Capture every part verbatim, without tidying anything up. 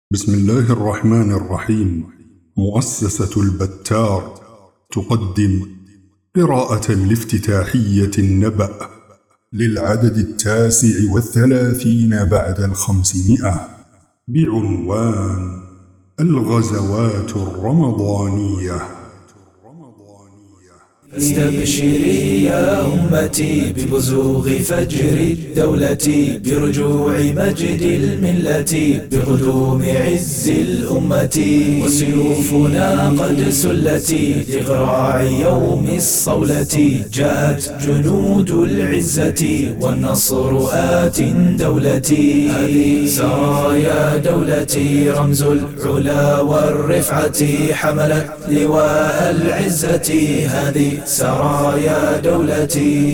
بسم الله الرحمن الرحيم. مؤسسة البتار تقدم قراءة الافتتاحية النبأ للعدد التاسع والثلاثين بعد الخمسمائة بعنوان الغزوات الرمضانية. فاستبشري يا أمتي ببزوغ فجر الدولة، برجوع مجد الملة، بقدوم عز الأمة، وسيوفنا قد سلت لإغراع يوم الصولة. جاءت جنود العزة والنصر آت دولتي، هذه سرايا دولتي رمز العلا والرفعة، حملت لواء العزة هذه سرايا دولتي.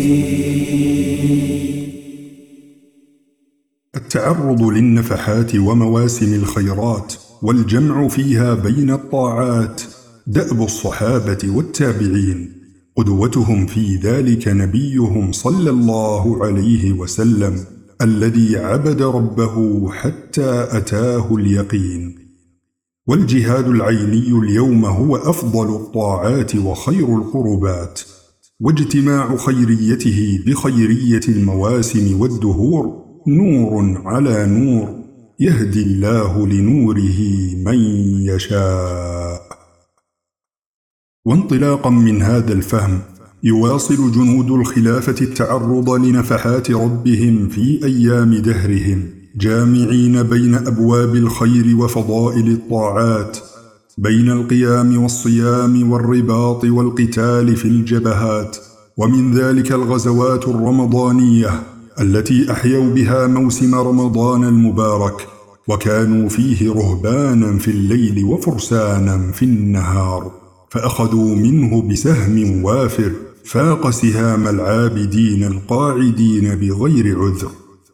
التعرض للنفحات ومواسم الخيرات والجمع فيها بين الطاعات دأب الصحابة والتابعين، قدوتهم في ذلك نبيهم صلى الله عليه وسلم الذي عبد ربه حتى أتاه اليقين. والجهاد العيني اليوم هو أفضل الطاعات وخير القربات، واجتماع خيريته بخيرية المواسم والدهور نور على نور، يهدي الله لنوره من يشاء. وانطلاقا من هذا الفهم يواصل جنود الخلافة التعرض لنفحات ربهم في أيام دهرهم، جامعين بين أبواب الخير وفضائل الطاعات، بين القيام والصيام والرباط والقتال في الجبهات. ومن ذلك الغزوات الرمضانية التي أحيوا بها موسم رمضان المبارك، وكانوا فيه رهبانا في الليل وفرسانا في النهار، فأخذوا منه بسهم وافر فاق سهام العابدين القاعدين بغير عذر.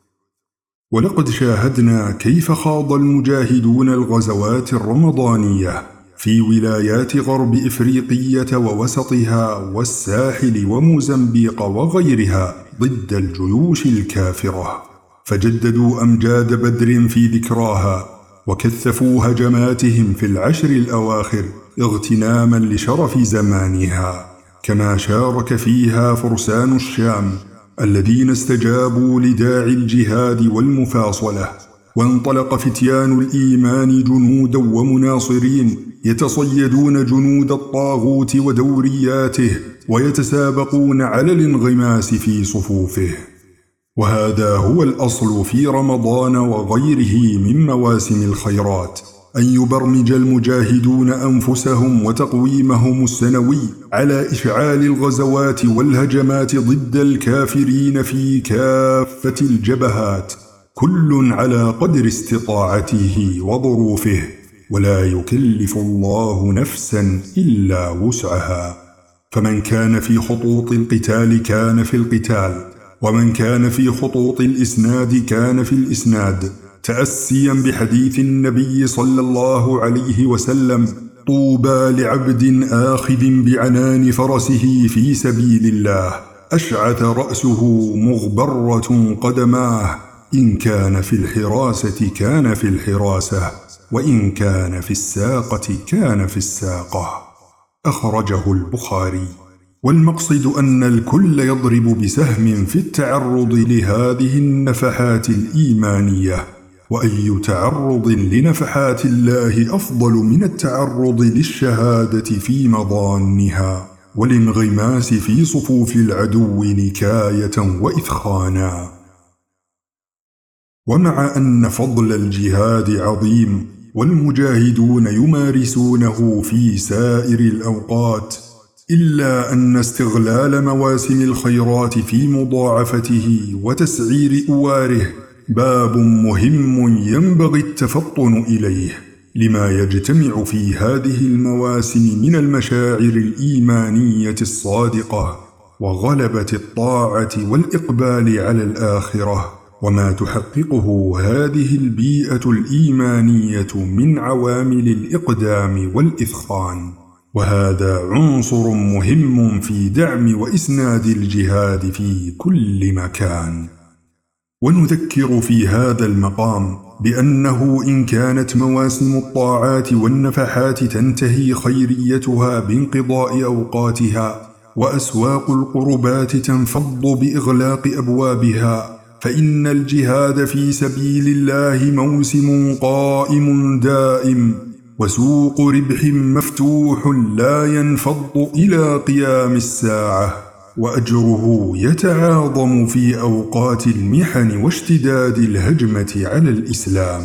ولقد شاهدنا كيف خاض المجاهدون الغزوات الرمضانية في ولايات غرب إفريقية ووسطها والساحل وموزمبيق وغيرها ضد الجيوش الكافرة، فجددوا أمجاد بدر في ذكراها، وكثفوا هجماتهم في العشر الأواخر اغتناما لشرف زمانها، كما شارك فيها فرسان الشام الذين استجابوا لداعي الجهاد والمفاصلة. وانطلق فتيان الإيمان جنودا ومناصرين يتصيدون جنود الطاغوت ودورياته، ويتسابقون على الانغماس في صفوفه. وهذا هو الأصل في رمضان وغيره من مواسم الخيرات، أن يبرمج المجاهدون أنفسهم وتقويمهم السنوي على إشعال الغزوات والهجمات ضد الكافرين في كافة الجبهات، كل على قدر استطاعته وظروفه، ولا يكلف الله نفسا إلا وسعها. فمن كان في خطوط القتال كان في القتال، ومن كان في خطوط الإسناد كان في الإسناد، تأسيا بحديث النبي صلى الله عليه وسلم: طوبى لعبد آخذ بعنان فرسه في سبيل الله، أشعث رأسه مغبرة قدماه، إن كان في الحراسة كان في الحراسة، وإن كان في الساقة كان في الساقة. أخرجه البخاري. والمقصد أن الكل يضرب بسهم في التعرض لهذه النفحات الإيمانية، وأي تعرض لنفحات الله أفضل من التعرض للشهادة في مضانها والانغماس في صفوف العدو نكاية وإثخانا. ومع أن فضل الجهاد عظيم والمجاهدون يمارسونه في سائر الأوقات، إلا أن استغلال مواسم الخيرات في مضاعفته وتسعير أواره باب مهم ينبغي التفطن إليه، لما يجتمع في هذه المواسم من المشاعر الإيمانية الصادقة وغلبة الطاعة والإقبال على الآخرة، وما تحققه هذه البيئة الإيمانية من عوامل الإقدام والإثخان. وهذا عنصر مهم في دعم وإسناد الجهاد في كل مكان. ونذكر في هذا المقام بأنه إن كانت مواسم الطاعات والنفحات تنتهي خيريتها بانقضاء أوقاتها، وأسواق القربات تنفض بإغلاق أبوابها، فإن الجهاد في سبيل الله موسم قائم دائم، وسوق ربح مفتوح لا ينفض إلى قيام الساعة، وأجره يتعاظم في أوقات المحن واشتداد الهجمة على الإسلام.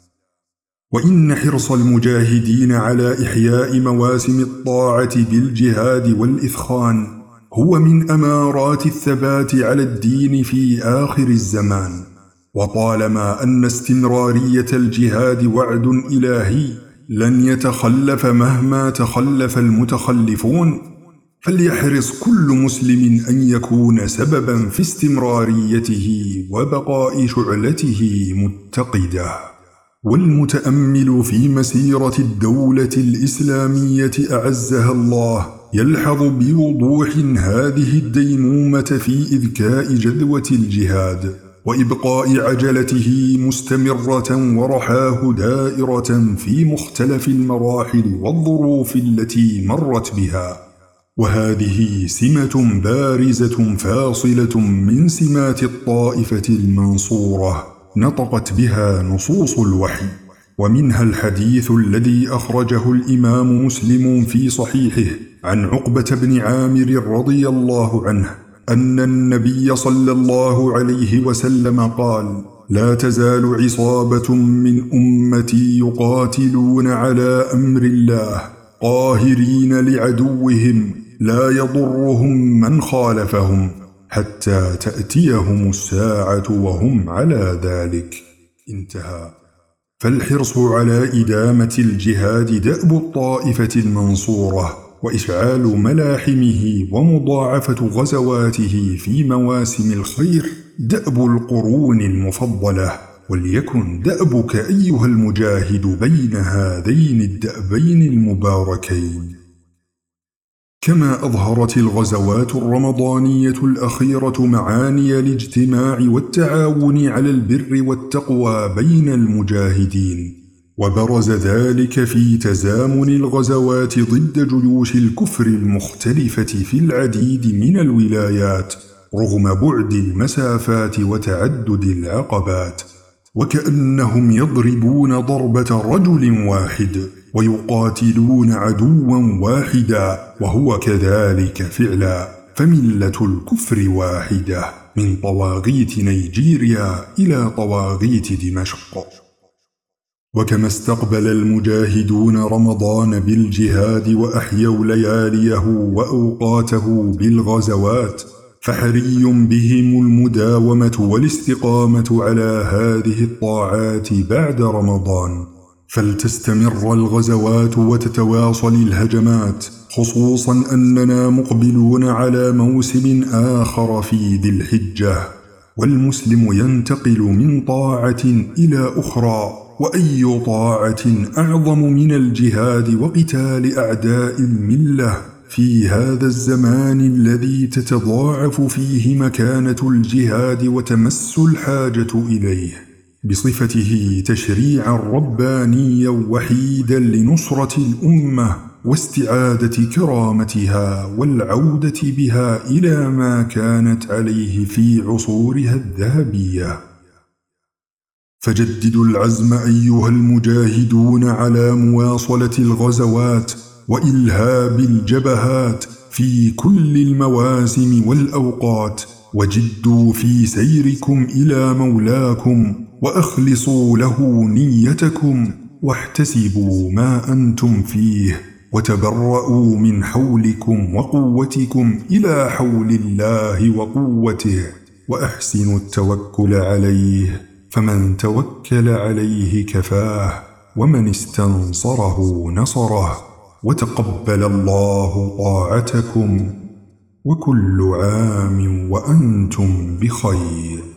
وإن حرص المجاهدين على إحياء مواسم الطاعة بالجهاد والإثخان هو من أمارات الثبات على الدين في آخر الزمان. وطالما أن استمرارية الجهاد وعد إلهي لن يتخلف مهما تخلف المتخلفون، فليحرص كل مسلم أن يكون سببا في استمراريته وبقاء شعلته متقدة. والمتأمل في مسيرة الدولة الإسلامية أعزها الله يلحظ بوضوح هذه الديمومة في إذكاء جذوة الجهاد وإبقاء عجلته مستمرة ورحاه دائرة في مختلف المراحل والظروف التي مرت بها. وهذه سمة بارزة فاصلة من سمات الطائفة المنصورة نطقت بها نصوص الوحي. ومنها الحديث الذي أخرجه الإمام مسلم في صحيحه عن عقبة بن عامر رضي الله عنه أن النبي صلى الله عليه وسلم قال: لا تزال عصابة من أمتي يقاتلون على أمر الله قاهرين لعدوهم لا يضرهم من خالفهم حتى تأتيهم الساعة وهم على ذلك. انتهى. فالحرص على إدامة الجهاد دأب الطائفة المنصورة، وإشعال ملاحمه ومضاعفة غزواته في مواسم الخير دأب القرون المفضلة، وليكن دأبك أيها المجاهد بين هذين الدأبين المباركين. كما أظهرت الغزوات الرمضانية الأخيرة معاني الاجتماع والتعاون على البر والتقوى بين المجاهدين، وبرز ذلك في تزامن الغزوات ضد جيوش الكفر المختلفة في العديد من الولايات رغم بعد المسافات وتعدد العقبات، وكأنهم يضربون ضربة رجل واحد ويقاتلون عدوا واحدا، وهو كذلك فعلا، فملة الكفر واحدة من طواغيت نيجيريا إلى طواغيت دمشق. وكما استقبل المجاهدون رمضان بالجهاد وأحيوا لياليه وأوقاته بالغزوات، فحري بهم المداومة والاستقامة على هذه الطاعات بعد رمضان، فلتستمر الغزوات وتتواصل الهجمات، خصوصا أننا مقبلون على موسم آخر في ذي الحجة، والمسلم ينتقل من طاعة إلى أخرى، وأي طاعة أعظم من الجهاد وقتال أعداء الملة في هذا الزمان الذي تتضاعف فيه مكانة الجهاد وتمس الحاجة إليه بصفته تشريعا ربانيا وحيدا لنصرة الأمة واستعادة كرامتها والعودة بها إلى ما كانت عليه في عصورها الذهبية. فجددوا العزم أيها المجاهدون على مواصلة الغزوات وإلهاب الجبهات في كل المواسم والأوقات، وجدوا في سيركم إلى مولاكم، وأخلصوا له نيتكم، واحتسبوا ما أنتم فيه، وتبرؤوا من حولكم وقوتكم إلى حول الله وقوته، وأحسنوا التوكل عليه، فمن توكل عليه كفاه، ومن استنصره نصره، وتقبل الله طاعتكم، وكل عام وأنتم بخير.